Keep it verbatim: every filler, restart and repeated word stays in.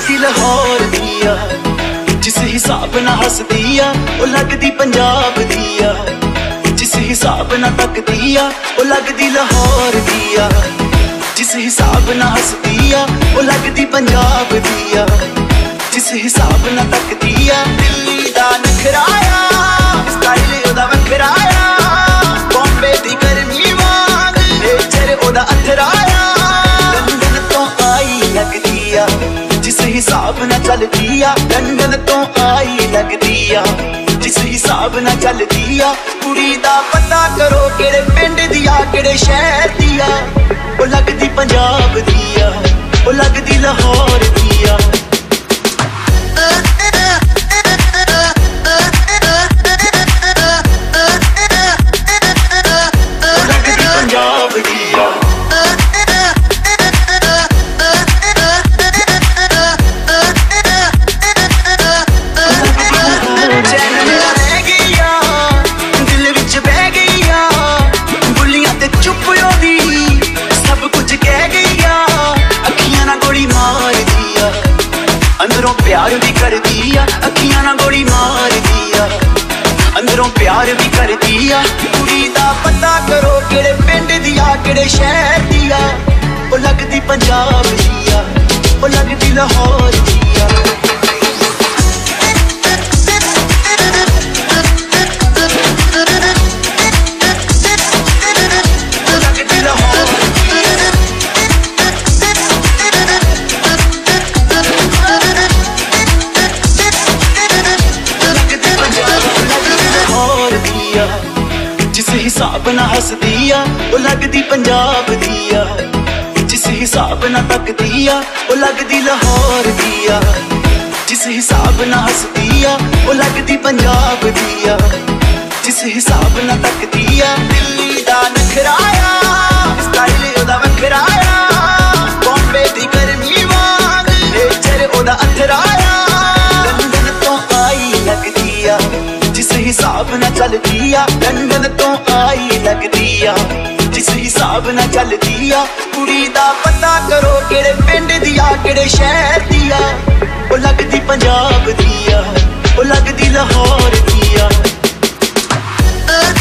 लगती लाहौर दिया, जिस हिसाब ना हसदी आ ओ लगदी पंजाब दिया, जिस हिसाब ना तकदी आ ओ लगदी लाहौर दिया, जिस हिसाब ना हसदी आ ओ लगदी पंजाब दिया, जिस हिसाब ना तकदी आ। दिल्ली दा नखराया स्टाइल ओदा वखराया, बॉम्बे दी गर्मी वांग नेचर ओदा अथराया, लंदन तो आई लगदी आ जिस हिसाब ना चलदी आ, लंदन तो आई लगदी आ जिस हिसाब ना चलदी आ। कुड़ी दा पता करो केड़े पिंड दी आ केड़े शहर दी आ, ओ लगदी पंजाब दी आ ओ लगदी लाहौर दी आ। अंदरों प्यार भी कर दिया अखियां ना गोली मार दिया, अंदरों प्यार भी कर दिया। कुड़ी दा पता करो केड़े पिंड दिया केड़े शहर दिया, ओ लगदी पंजाब दिया ओ लगदी लाहौर दिया। जिस हिसाब ना हसदी आ ओ लगदी पंजाब दिया, जिस हिसाब ना तकदी आ ओ लगदी लाहौर दिया, जिस हिसाब ना हसदी आ ओ लगदी पंजाब दिया, जिस हिसाब ना तकदी आ। दिल्ली दा नखराया स्टाइल ओदा वखराया, बॉम्बे दी गर्मी वांग नेचर ओदा अथराया, लंदन तो आई लगदी आ जिस हिसाब ना चलदी आ, लंदन तो आई लगदी आ जिस हिसाब ना चलदी आ। कुड़ी दा पता करो केड़े पिंड दिया केड़े शहर दिया, ओ लगदी पंजाब दिया ओ लगदी लाहौर दिया।